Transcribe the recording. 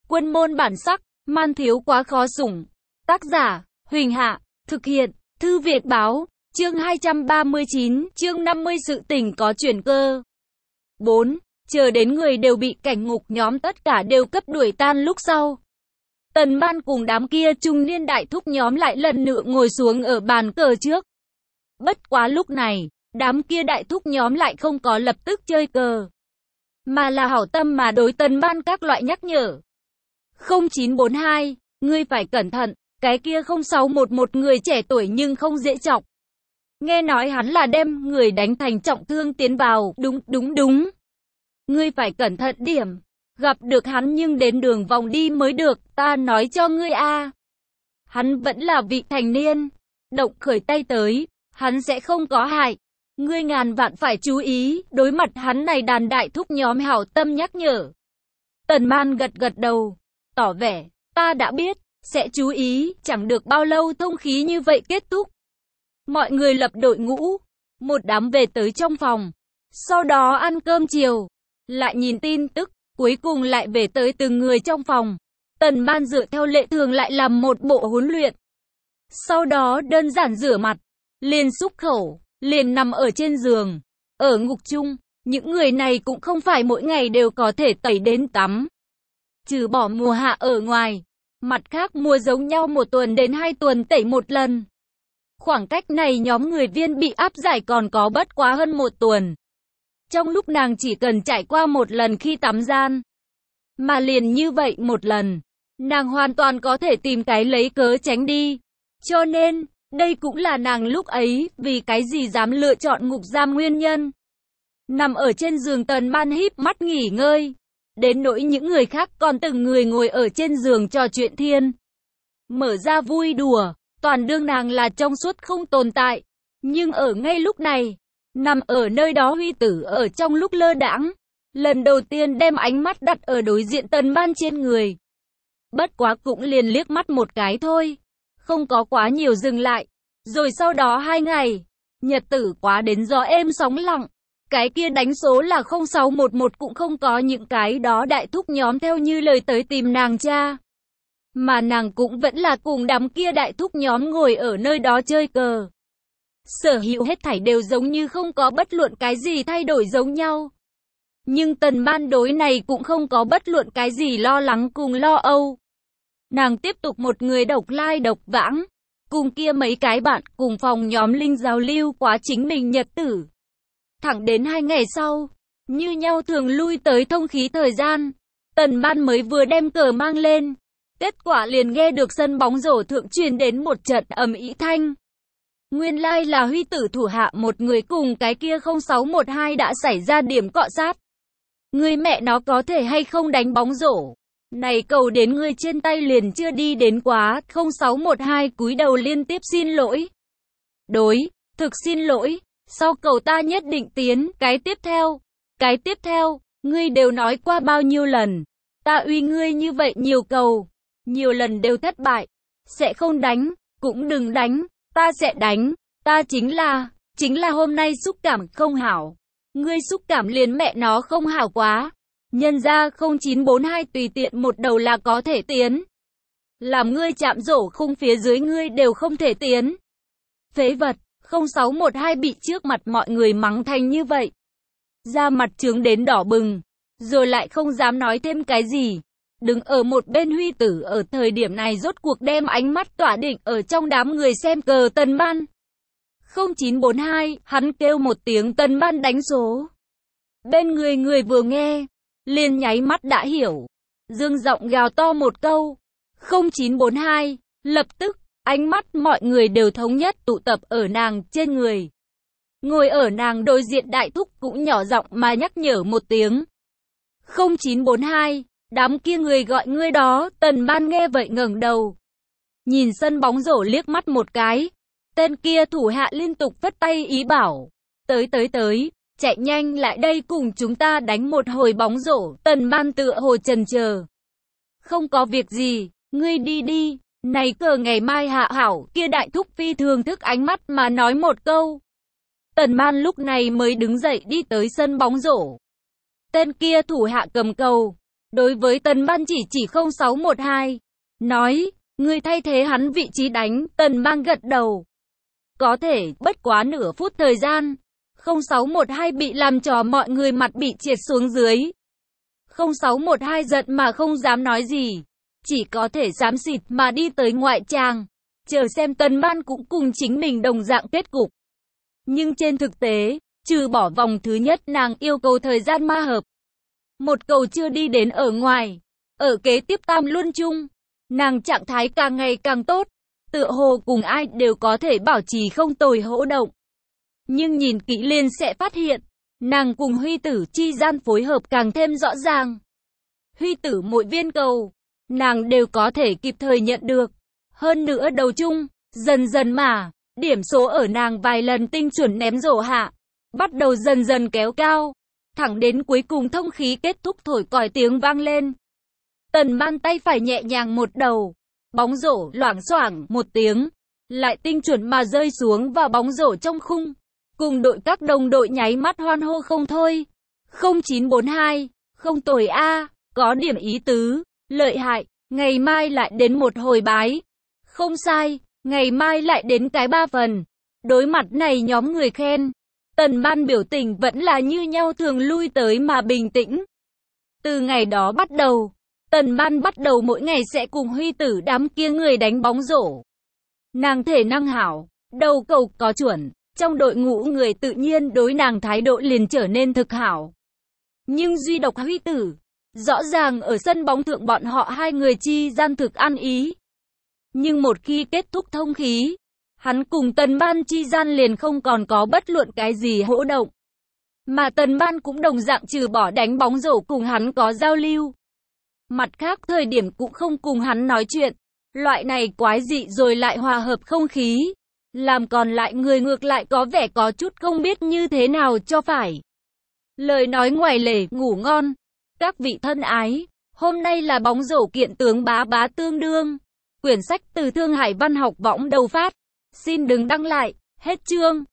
Quân môn bản sắc, man thiếu quá khó sủng. Tác giả, Huỳnh Hạ, thực hiện, Thư Việt Báo, chương 239, chương 50 sự tình có chuyển cơ. 4. Chờ đến người đều bị cảnh ngục nhóm tất cả đều cấp đuổi tan lúc sau. Tần Ban cùng đám kia trung niên đại thúc nhóm lại lần nữa ngồi xuống ở bàn cờ trước. Bất quá lúc này, đám kia đại thúc nhóm lại không có lập tức chơi cờ, mà là hảo tâm mà đối Tần Ban các loại nhắc nhở. 0942, ngươi phải cẩn thận, cái kia 0611 người trẻ tuổi nhưng không dễ chọc. Nghe nói hắn là đem người đánh thành trọng thương tiến vào, đúng. Ngươi phải cẩn thận điểm, gặp được hắn nhưng đến đường vòng đi mới được, ta nói cho ngươi a. Hắn vẫn là vị thành niên, động khởi tay tới, hắn sẽ không có hại. Ngươi ngàn vạn phải chú ý, đối mặt hắn này đàn đại thúc nhóm hảo tâm nhắc nhở. Tần Man gật gật đầu, tỏ vẻ, ta đã biết, sẽ chú ý, chẳng được bao lâu thông khí như vậy kết thúc. Mọi người lập đội ngũ, một đám về tới trong phòng, sau đó ăn cơm chiều, lại nhìn tin tức, cuối cùng lại về tới từng người trong phòng. Tần Man dựa theo lệ thường lại làm một bộ huấn luyện. Sau đó đơn giản rửa mặt, liền xúc khẩu, liền nằm ở trên giường. Ở ngục chung, những người này cũng không phải mỗi ngày đều có thể tẩy đến tắm. Trừ bỏ mùa hạ ở ngoài, mặt khác mùa giống nhau 1 tuần đến 2 tuần tẩy một lần. Khoảng cách này nhóm người viên bị áp giải còn có bất quá hơn 1 tuần. Trong lúc nàng chỉ cần trải qua 1 lần khi tắm gian, mà liền như vậy 1 lần, nàng hoàn toàn có thể tìm cái lấy cớ tránh đi. Cho nên, đây cũng là nàng lúc ấy vì cái gì dám lựa chọn ngục giam nguyên nhân. Nằm ở trên giường Tần Man híp mắt nghỉ ngơi, đến nỗi những người khác còn từng người ngồi ở trên giường trò chuyện thiên. Mở ra vui đùa, toàn đương nàng là trong suốt không tồn tại. Nhưng ở ngay lúc này, nằm ở nơi đó Huy Tử ở trong lúc lơ đãng, lần đầu tiên đem ánh mắt đặt ở đối diện Tần Man trên người. Bất quá cũng liền liếc mắt một cái thôi, không có quá nhiều dừng lại. Rồi sau đó 2 ngày, nhật tử quá đến gió êm sóng lặng. Cái kia đánh số là 0611 cũng không có những cái đó đại thúc nhóm theo như lời tới tìm nàng cha. Mà nàng cũng vẫn là cùng đám kia đại thúc nhóm ngồi ở nơi đó chơi cờ. Sở hữu hết thảy đều giống như không có bất luận cái gì thay đổi giống nhau. Nhưng Tần Man đối này cũng không có bất luận cái gì lo lắng cùng lo âu. Nàng tiếp tục một người độc lai độc vãng, cùng kia mấy cái bạn cùng phòng nhóm linh giao lưu quá chính mình nhật tử. Thẳng đến 2 ngày sau, như nhau thường lui tới thông khí thời gian, Tần Man mới vừa đem cờ mang lên. Kết quả liền nghe được sân bóng rổ thượng truyền đến một trận ầm ĩ thanh. Nguyên lai là Huy Tử thủ hạ một người cùng cái kia 0612 đã xảy ra điểm cọ sát. Người mẹ nó có thể hay không đánh bóng rổ. Này cầu đến người trên tay liền chưa đi đến quá, 0612 cúi đầu liên tiếp xin lỗi. Thực xin lỗi, sau cầu ta nhất định tiến, cái tiếp theo, ngươi đều nói qua bao nhiêu lần. Ta uy ngươi như vậy nhiều cầu, nhiều lần đều thất bại. Sẽ không đánh, cũng đừng đánh, ta sẽ đánh, ta chính là hôm nay xúc cảm không hảo. Ngươi xúc cảm liền mẹ nó không hảo quá. Nhân ra 0942 tùy tiện một đầu là có thể tiến. Làm ngươi chạm rổ khung phía dưới ngươi đều không thể tiến. Phế vật, 0612 bị trước mặt mọi người mắng thành như vậy. Da mặt trướng đến đỏ bừng, rồi lại không dám nói thêm cái gì. Đứng ở một bên Huy Tử ở thời điểm này rốt cuộc đem ánh mắt tỏa định ở trong đám người xem cờ Tần Man. 0942, hắn kêu một tiếng Tần Man đánh số. Bên người vừa nghe, liền nháy mắt đã hiểu. Dương giọng gào to một câu. 0942, lập tức, ánh mắt mọi người đều thống nhất tụ tập ở nàng trên người. Ngồi ở nàng đối diện đại thúc cũng nhỏ giọng mà nhắc nhở một tiếng. 0942, đám kia người gọi ngươi đó. Tần Man nghe vậy ngẩng đầu, nhìn sân bóng rổ liếc mắt một cái. Tên kia thủ hạ liên tục vất tay ý bảo. Tới, chạy nhanh lại đây cùng chúng ta đánh một hồi bóng rổ. Tần Man tựa hồ chần chờ. Không có việc gì, ngươi đi. Này cờ ngày mai hạ hảo. Kia đại thúc phi thường thức ánh mắt mà nói một câu. Tần Man lúc này mới đứng dậy đi tới sân bóng rổ. Tên kia thủ hạ cầm cầu, Đối với Tần Ban chỉ 0612. Nói, người thay thế hắn vị trí đánh, Tần Ban gật đầu. Có thể, bất quá nửa phút thời gian. 0612 bị làm cho mọi người mặt bị triệt xuống dưới. 0612 giận mà không dám nói gì. Chỉ có thể xám xịt mà đi tới ngoại tràng. Chờ xem Tần Ban cũng cùng chính mình đồng dạng kết cục. Nhưng trên thực tế, trừ bỏ vòng thứ nhất nàng yêu cầu thời gian ma hợp. Một cầu chưa đi đến ở ngoài. Ở kế tiếp tam luân chung, nàng trạng thái càng ngày càng tốt. Tựa hồ cùng ai đều có thể bảo trì không tồi hỗ động. Nhưng nhìn kỹ liền sẽ phát hiện, nàng cùng Huy Tử chi gian phối hợp càng thêm rõ ràng. Huy Tử mỗi viên cầu, nàng đều có thể kịp thời nhận được. Hơn nữa đầu chung, dần dần mà, điểm số ở nàng vài lần tinh chuẩn ném rổ hạ, bắt đầu dần dần kéo cao, thẳng đến cuối cùng thông khí kết thúc thổi còi tiếng vang lên. Tần Ban tay phải nhẹ nhàng một đầu, bóng rổ loảng xoảng một tiếng, lại tinh chuẩn mà rơi xuống vào bóng rổ trong khung. Cùng đội các đồng đội nháy mắt hoan hô không thôi. 0942, không tồi a, có điểm ý tứ, lợi hại, ngày mai lại đến một hồi bái. Không sai, ngày mai lại đến cái 3 phần. Đối mặt này nhóm người khen, Tần Ban biểu tình vẫn là như nhau thường lui tới mà bình tĩnh. Từ ngày đó bắt đầu, Tần Ban bắt đầu mỗi ngày sẽ cùng Huy Tử đám kia người đánh bóng rổ. Nàng thể năng hảo, đầu cầu có chuẩn, trong đội ngũ người tự nhiên đối nàng thái độ liền trở nên thực hảo. Nhưng duy độc Huy Tử, rõ ràng ở sân bóng thượng bọn họ hai người chi gian thực ăn ý. Nhưng một khi kết thúc thông khí, hắn cùng Tần Ban chi gian liền không còn có bất luận cái gì hỗ động. Mà Tần Ban cũng đồng dạng trừ bỏ đánh bóng rổ cùng hắn có giao lưu. Mặt khác thời điểm cũng không cùng hắn nói chuyện. Loại này quái dị rồi lại hòa hợp không khí. Làm còn lại người ngược lại có vẻ có chút không biết như thế nào cho phải. Lời nói ngoài lề, ngủ ngon. Các vị thân ái, hôm nay là bóng rổ kiện tướng bá bá tương đương. Quyển sách từ Thương Hải Văn học võng đầu phát. Xin đừng đăng lại, hết chương.